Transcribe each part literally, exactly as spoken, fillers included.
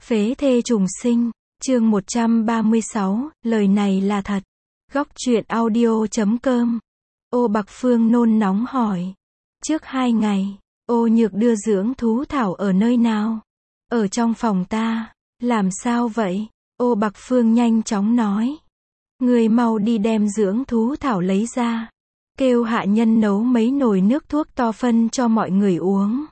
Phế thê trùng sinh, chương một trăm ba mươi sáu, lời này là thật. Góc truyện audio chấm com. Ô Bạc Phương nôn nóng hỏi. Trước hai ngày, Ô Nhược đưa dưỡng thú thảo ở nơi nào? Ở trong phòng ta. Làm sao vậy? Ô Bạc Phương nhanh chóng nói. Người mau đi đem dưỡng thú thảo lấy ra. Kêu hạ nhân nấu mấy nồi nước thuốc to phân cho mọi người uống.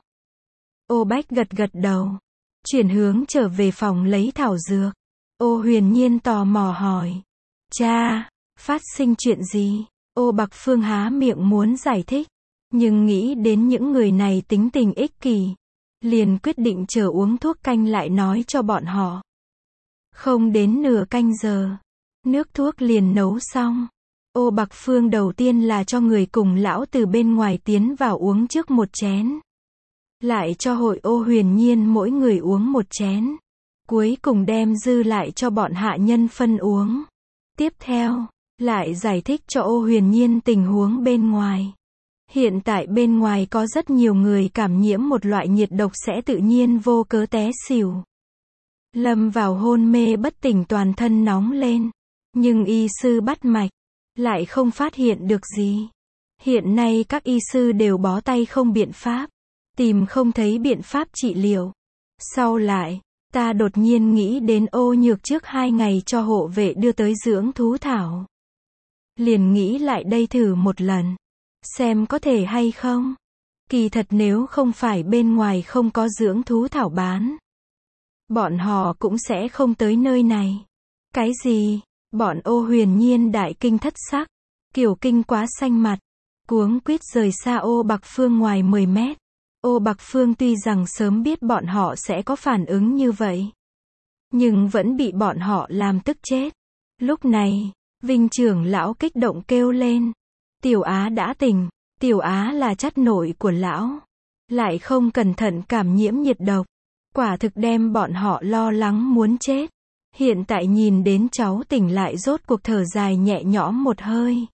Ô Bách gật gật đầu. Chuyển hướng trở về phòng lấy thảo dược. Ô Huyền Nhiên tò mò hỏi. Cha, phát sinh chuyện gì? Ô Bạc Phương há miệng muốn giải thích. Nhưng nghĩ đến những người này tính tình ích kỷ. Liền quyết định chờ uống thuốc canh lại nói cho bọn họ. Không đến nửa canh giờ. Nước thuốc liền nấu xong. Ô Bạc Phương đầu tiên là cho người cùng lão từ bên ngoài tiến vào uống trước một chén. Lại cho hội Ô Huyền Nhiên mỗi người uống một chén. Cuối cùng đem dư lại cho bọn hạ nhân phân uống. Tiếp theo, lại giải thích cho Ô Huyền Nhiên tình huống bên ngoài. Hiện tại bên ngoài có rất nhiều người cảm nhiễm một loại nhiệt độc sẽ tự nhiên vô cớ té xỉu. Lâm vào hôn mê bất tỉnh, toàn thân nóng lên. Nhưng y sư bắt mạch, lại không phát hiện được gì. Hiện nay các y sư đều bó tay không biện pháp. Tìm không thấy biện pháp trị liệu. Sau lại, ta đột nhiên nghĩ đến Ô Nhược trước hai ngày cho hộ vệ đưa tới dưỡng thú thảo. Liền nghĩ lại đây thử một lần. Xem có thể hay không. Kỳ thật nếu không phải bên ngoài không có dưỡng thú thảo bán, bọn họ cũng sẽ không tới nơi này. Cái gì? Bọn Ô Huyền Nhiên đại kinh thất sắc. Kiều Kinh quá xanh mặt. Cuống quýt rời xa Ô Bạc Phương ngoài mười mét. Ô Bạc Phương tuy rằng sớm biết bọn họ sẽ có phản ứng như vậy, nhưng vẫn bị bọn họ làm tức chết. Lúc này, Vinh trưởng lão kích động kêu lên. Tiểu Á đã tỉnh. Tiểu Á là chắt nội của lão. Lại không cẩn thận cảm nhiễm nhiệt độc. Quả thực đem bọn họ lo lắng muốn chết. Hiện tại nhìn đến cháu tỉnh lại rốt cuộc thở dài nhẹ nhõm một hơi.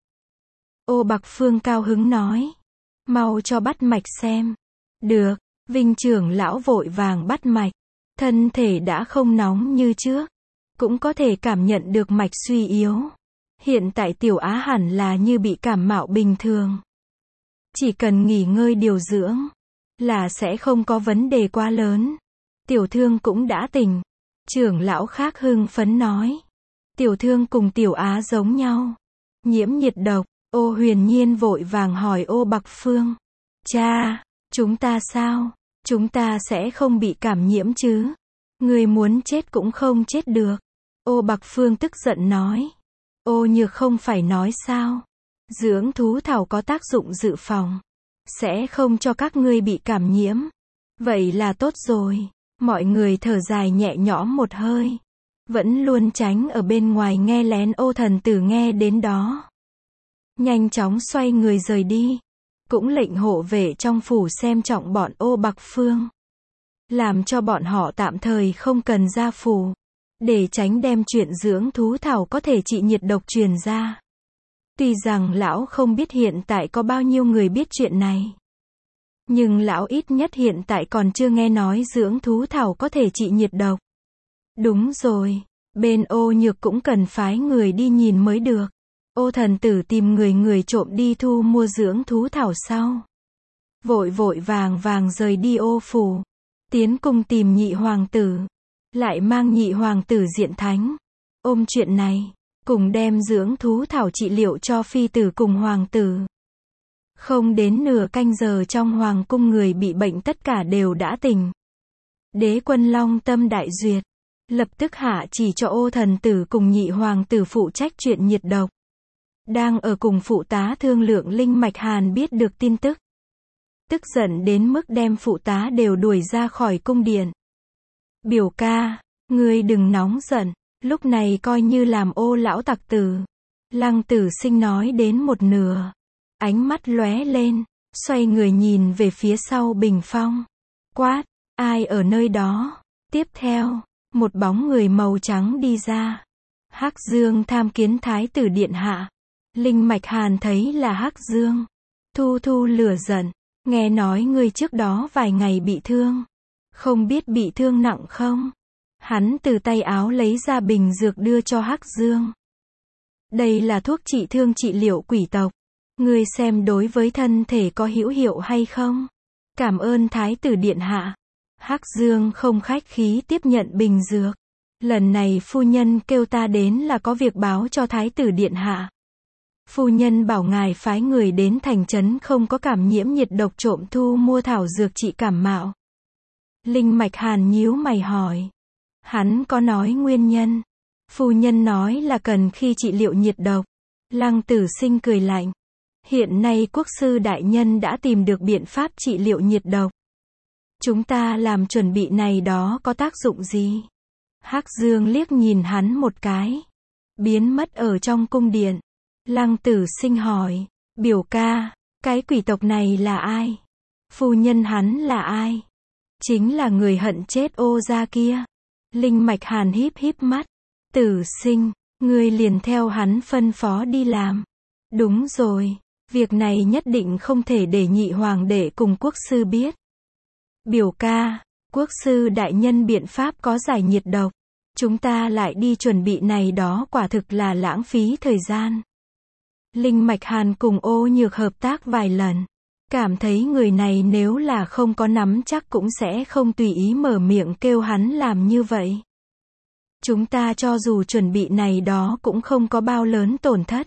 Ô Bạc Phương cao hứng nói. Mau cho bắt mạch xem. Được, Vinh trưởng lão vội vàng bắt mạch. Thân thể đã không nóng như trước. Cũng có thể cảm nhận được mạch suy yếu. Hiện tại Tiểu Á hẳn là như bị cảm mạo bình thường. Chỉ cần nghỉ ngơi điều dưỡng, là sẽ không có vấn đề quá lớn. Tiểu Thương cũng đã tỉnh. Trưởng lão khác hưng phấn nói. Tiểu Thương cùng Tiểu Á giống nhau. Nhiễm nhiệt độc. Ô Huyền Nhiên vội vàng hỏi Ô Bạc Phương. Cha, chúng ta sao? Chúng ta sẽ không bị cảm nhiễm chứ? Người muốn chết cũng không chết được. Ô Bạc Phương tức giận nói. Ô Nhược không phải nói sao? Dưỡng thú thảo có tác dụng dự phòng. Sẽ không cho các ngươi bị cảm nhiễm. Vậy là tốt rồi. Mọi người thở dài nhẹ nhõm một hơi. Vẫn luôn tránh ở bên ngoài nghe lén Ô thần tử nghe đến đó. Nhanh chóng xoay người rời đi. Cũng lệnh hộ vệ trong phủ xem trọng bọn Ô Bạc Phương. Làm cho bọn họ tạm thời không cần ra phủ. Để tránh đem chuyện dưỡng thú thảo có thể trị nhiệt độc truyền ra. Tuy rằng lão không biết hiện tại có bao nhiêu người biết chuyện này. Nhưng lão ít nhất hiện tại còn chưa nghe nói dưỡng thú thảo có thể trị nhiệt độc. Đúng rồi, bên Ô Nhược cũng cần phái người đi nhìn mới được. Ô thần tử tìm người người trộm đi thu mua dưỡng thú thảo sau. Vội vội vàng vàng rời đi Ô phủ. Tiến cung tìm nhị hoàng tử. Lại mang nhị hoàng tử Diện Thánh. Ôm chuyện này, cùng đem dưỡng thú thảo trị liệu cho phi tử cùng hoàng tử. Không đến nửa canh giờ trong hoàng cung người bị bệnh tất cả đều đã tỉnh. Đế quân long tâm đại duyệt. Lập tức hạ chỉ cho Ô thần tử cùng nhị hoàng tử phụ trách chuyện nhiệt độc. Đang ở cùng phụ tá thương lượng Linh Mạch Hàn biết được tin tức. Tức giận đến mức đem phụ tá đều đuổi ra khỏi cung điện. Biểu ca, ngươi đừng nóng giận, lúc này coi như làm Ô lão tặc tử. Lăng Tử Sinh nói đến một nửa. Ánh mắt lóe lên, xoay người nhìn về phía sau bình phong. Quát, ai ở nơi đó? Tiếp theo, một bóng người màu trắng đi ra. Hắc Dương tham kiến thái tử điện hạ. Linh Mạch Hàn thấy là Hắc Dương. Thu thu lửa giận, nghe nói ngươi trước đó vài ngày bị thương. Không biết bị thương nặng không? Hắn từ tay áo lấy ra bình dược đưa cho Hắc Dương. Đây là thuốc trị thương trị liệu quỷ tộc. Ngươi xem đối với thân thể có hữu hiệu hay không? Cảm ơn Thái tử điện hạ. Hắc Dương không khách khí tiếp nhận bình dược. Lần này phu nhân kêu ta đến là có việc báo cho Thái tử điện hạ. Phu nhân bảo ngài phái người đến thành trấn không có cảm nhiễm nhiệt độc trộm thu mua thảo dược trị cảm mạo. Linh Mạch Hàn nhíu mày hỏi. Hắn có nói nguyên nhân. Phu nhân nói là cần khi trị liệu nhiệt độc. Lăng Tử Sinh cười lạnh. Hiện nay quốc sư đại nhân đã tìm được biện pháp trị liệu nhiệt độc. Chúng ta làm chuẩn bị này đó có tác dụng gì? Hắc Dương liếc nhìn hắn một cái. Biến mất ở trong cung điện. Lăng Tử Sinh hỏi. Biểu ca, cái quỷ tộc này là ai? Phu nhân hắn là ai? Chính là người hận chết Ô gia kia. Linh Mạch Hàn híp híp mắt. Tử Sinh, ngươi liền theo hắn phân phó đi làm. Đúng rồi, việc này nhất định không thể để nhị hoàng đệ cùng quốc sư biết. Biểu ca, quốc sư đại nhân biện pháp có giải nhiệt độc. Chúng ta lại đi chuẩn bị này đó quả thực là lãng phí thời gian. Linh Mạch Hàn cùng Ô Nhược hợp tác vài lần. Cảm thấy người này nếu là không có nắm chắc cũng sẽ không tùy ý mở miệng kêu hắn làm như vậy. Chúng ta cho dù chuẩn bị này đó cũng không có bao lớn tổn thất.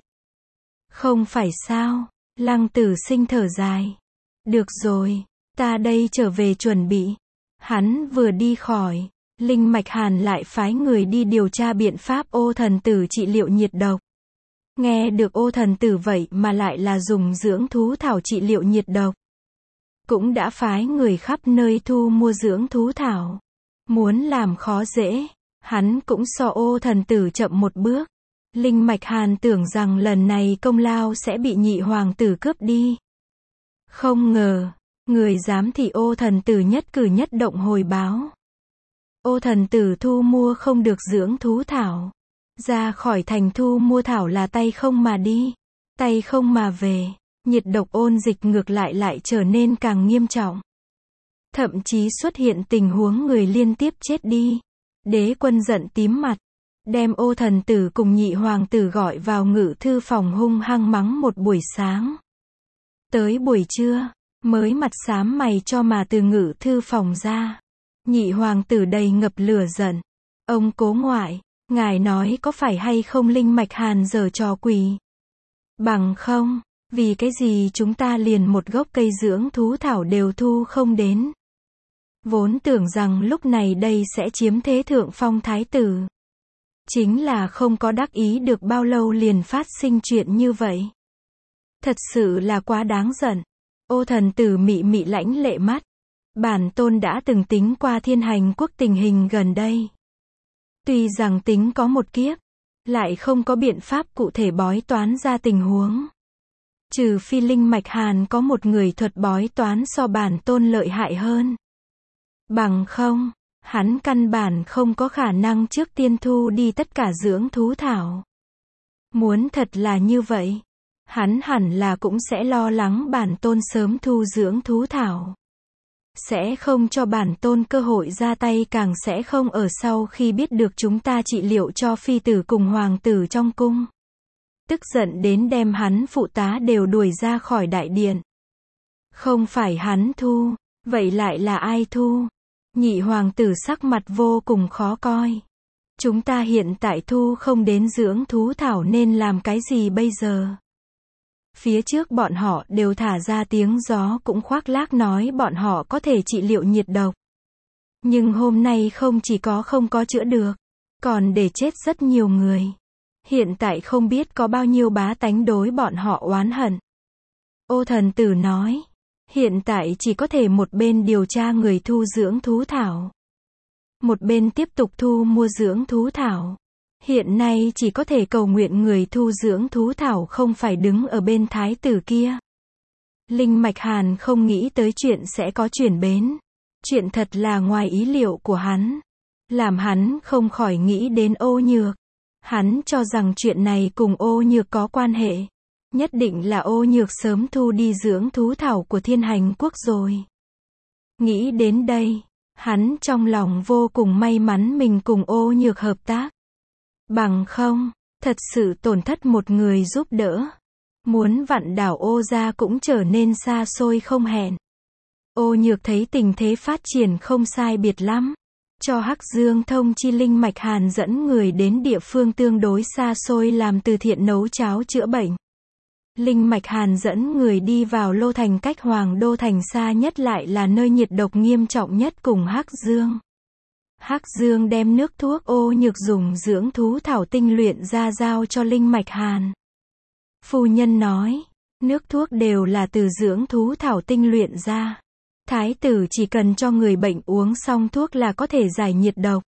Không phải sao? Lăng Tử Sinh thở dài. Được rồi, ta đây trở về chuẩn bị. Hắn vừa đi khỏi, Linh Mạch Hàn lại phái người đi điều tra biện pháp Ô thần tử trị liệu nhiệt độc. Nghe được Ô thần tử vậy mà lại là dùng dưỡng thú thảo trị liệu nhiệt độc. Cũng đã phái người khắp nơi thu mua dưỡng thú thảo. Muốn làm khó dễ, hắn cũng so Ô thần tử chậm một bước. Linh Mạch Hàn tưởng rằng lần này công lao sẽ bị nhị hoàng tử cướp đi. Không ngờ, người giám thị Ô thần tử nhất cử nhất động hồi báo. Ô thần tử thu mua không được dưỡng thú thảo. Ra khỏi thành thu mua thảo là tay không mà đi, tay không mà về. Nhiệt độc ôn dịch ngược lại lại trở nên càng nghiêm trọng. Thậm chí xuất hiện tình huống người liên tiếp chết đi. Đế quân giận tím mặt, đem Ô thần tử cùng nhị hoàng tử gọi vào ngự thư phòng hung hăng mắng một buổi sáng. Tới buổi trưa, mới mặt xám mày cho mà từ ngự thư phòng ra. Nhị hoàng tử đầy ngập lửa giận. Ông cố ngoại, ngài nói có phải hay không Linh Mạch Hàn giở trò quỷ? Bằng không, vì cái gì chúng ta liền một gốc cây dưỡng thú thảo đều thu không đến? Vốn tưởng rằng lúc này đây sẽ chiếm thế thượng phong thái tử. Chính là không có đắc ý được bao lâu liền phát sinh chuyện như vậy. Thật sự là quá đáng giận. Ô thần tử mị mị lãnh lệ mắt. Bản tôn đã từng tính qua Thiên Hành quốc tình hình gần đây. Tuy rằng tính có một kiếp, lại không có biện pháp cụ thể bói toán ra tình huống. Trừ phi Linh Mạch Hàn có một người thuật bói toán so bản tôn lợi hại hơn. Bằng không, hắn căn bản không có khả năng trước tiên thu đi tất cả dưỡng thú thảo. Muốn thật là như vậy, hắn hẳn là cũng sẽ lo lắng bản tôn sớm thu dưỡng thú thảo. Sẽ không cho bản tôn cơ hội ra tay, càng sẽ không ở sau khi biết được chúng ta trị liệu cho phi tử cùng hoàng tử trong cung. Tức giận đến đem hắn phụ tá đều đuổi ra khỏi đại điện. Không phải hắn thu, vậy lại là ai thu? Nhị hoàng tử sắc mặt vô cùng khó coi. Chúng ta hiện tại thu không đến dưỡng thú thảo nên làm cái gì bây giờ? Phía trước bọn họ đều thả ra tiếng gió cũng khoác lác nói bọn họ có thể trị liệu nhiệt độc. Nhưng hôm nay không chỉ có không có chữa được, còn để chết rất nhiều người. Hiện tại không biết có bao nhiêu bá tánh đối bọn họ oán hận. Ô thần tử nói, hiện tại chỉ có thể một bên điều tra người thu dưỡng thú thảo, một bên tiếp tục thu mua dưỡng thú thảo. Hiện nay chỉ có thể cầu nguyện người thu dưỡng thú thảo không phải đứng ở bên thái tử kia. Linh Mạch Hàn không nghĩ tới chuyện sẽ có chuyển bến. Chuyện thật là ngoài ý liệu của hắn. Làm hắn không khỏi nghĩ đến Ô Nhược. Hắn cho rằng chuyện này cùng Ô Nhược có quan hệ. Nhất định là Ô Nhược sớm thu đi dưỡng thú thảo của Thiên Hành quốc rồi. Nghĩ đến đây, Hắn trong lòng vô cùng may mắn mình cùng Ô Nhược hợp tác. Bằng không, thật sự tổn thất một người giúp đỡ. Muốn vặn đảo Ô gia cũng trở nên xa xôi không hẹn. Ô Nhược thấy tình thế phát triển không sai biệt lắm. Cho Hắc Dương thông chi Linh Mạch Hàn dẫn người đến địa phương tương đối xa xôi làm từ thiện nấu cháo chữa bệnh. Linh Mạch Hàn dẫn người đi vào Lô Thành, cách Hoàng Đô Thành xa nhất lại là nơi nhiệt độc nghiêm trọng nhất cùng Hắc Dương. Hắc Dương đem nước thuốc Ô Nhược dùng dưỡng thú thảo tinh luyện ra giao cho Linh Mạch Hàn. Phu nhân nói, nước thuốc đều là từ dưỡng thú thảo tinh luyện ra. Thái tử chỉ cần cho người bệnh uống xong thuốc là có thể giải nhiệt độc.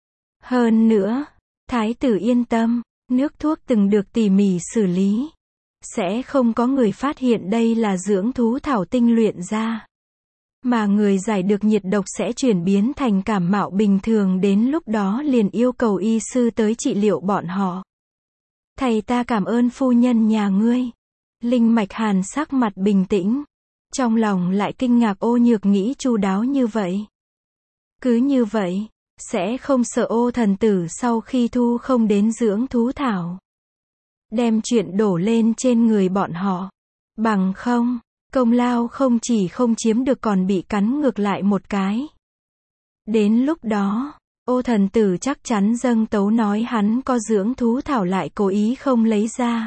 Hơn nữa, thái tử yên tâm, nước thuốc từng được tỉ mỉ xử lý. Sẽ không có người phát hiện đây là dưỡng thú thảo tinh luyện ra. Mà người giải được nhiệt độc sẽ chuyển biến thành cảm mạo bình thường, đến lúc đó liền yêu cầu y sư tới trị liệu bọn họ. Thầy ta cảm ơn phu nhân nhà ngươi. Linh Mạch Hàn sắc mặt bình tĩnh. Trong lòng lại kinh ngạc Ô Nhược nghĩ chu đáo như vậy. Cứ như vậy, sẽ không sợ Ô thần tử sau khi thu không đến dưỡng thú thảo. Đem chuyện đổ lên trên người bọn họ. Bằng không, công lao không chỉ không chiếm được còn bị cắn ngược lại một cái. Đến lúc đó, Ô thần tử chắc chắn dâng tấu nói hắn có dưỡng thú thảo lại cố ý không lấy ra.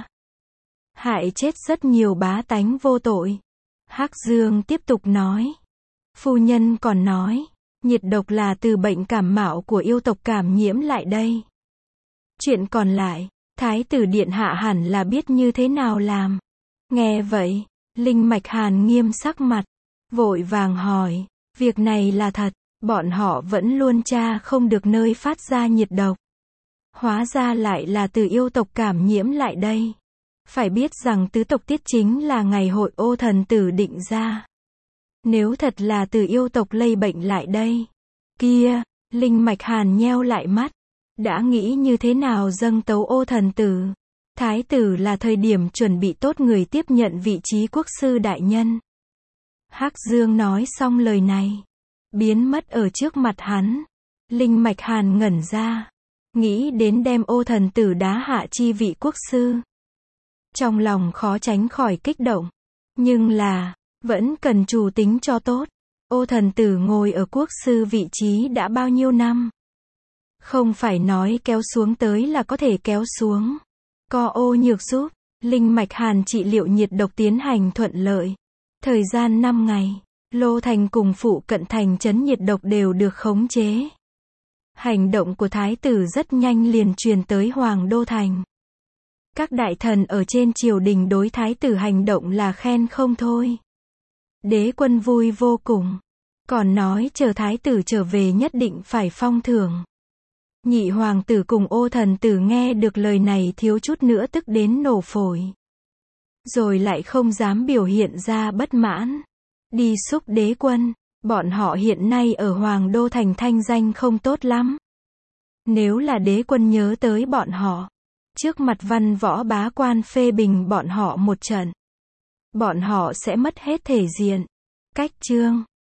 Hại chết rất nhiều bá tánh vô tội. Hắc Dương tiếp tục nói. Phu nhân còn nói, nhiệt độc là từ bệnh cảm mạo của yêu tộc cảm nhiễm lại đây. Chuyện còn lại, Thái tử điện hạ hẳn là biết như thế nào làm. Nghe vậy, Linh Mạch Hàn nghiêm sắc mặt, vội vàng hỏi, việc này là thật, bọn họ vẫn luôn tra không được nơi phát ra nhiệt độc. Hóa ra lại là từ yêu tộc cảm nhiễm lại đây. Phải biết rằng tứ tộc tiết chính là ngày hội Ô thần tử định ra. Nếu thật là từ yêu tộc lây bệnh lại đây, kia, Linh Mạch Hàn nheo lại mắt. Đã nghĩ như thế nào dâng tấu Ô thần tử. Thái tử là thời điểm chuẩn bị tốt người tiếp nhận vị trí quốc sư đại nhân. Hắc Dương nói xong lời này, biến mất ở trước mặt hắn. Linh Mạch Hàn ngẩn ra, nghĩ đến đem Ô thần tử đá hạ chi vị quốc sư. Trong lòng khó tránh khỏi kích động. Nhưng là, vẫn cần chủ tính cho tốt. Ô thần tử ngồi ở quốc sư vị trí đã bao nhiêu năm. Không phải nói kéo xuống tới là có thể kéo xuống. Có Ô Nhược giúp, Linh Mạch Hàn trị liệu nhiệt độc tiến hành thuận lợi. Thời gian năm ngày, Lô Thành cùng phụ cận thành trấn nhiệt độc đều được khống chế. Hành động của thái tử rất nhanh liền truyền tới Hoàng Đô Thành. Các đại thần ở trên triều đình đối thái tử hành động là khen không thôi. Đế quân vui vô cùng. Còn nói chờ thái tử trở về nhất định phải phong thưởng. Nhị hoàng tử cùng Ô thần tử nghe được lời này thiếu chút nữa tức đến nổ phổi. Rồi lại không dám biểu hiện ra bất mãn. Đi xúc đế quân, bọn họ hiện nay ở Hoàng Đô Thành thanh danh không tốt lắm. Nếu là đế quân nhớ tới bọn họ, trước mặt văn võ bá quan phê bình bọn họ một trận, bọn họ sẽ mất hết thể diện. Cách chương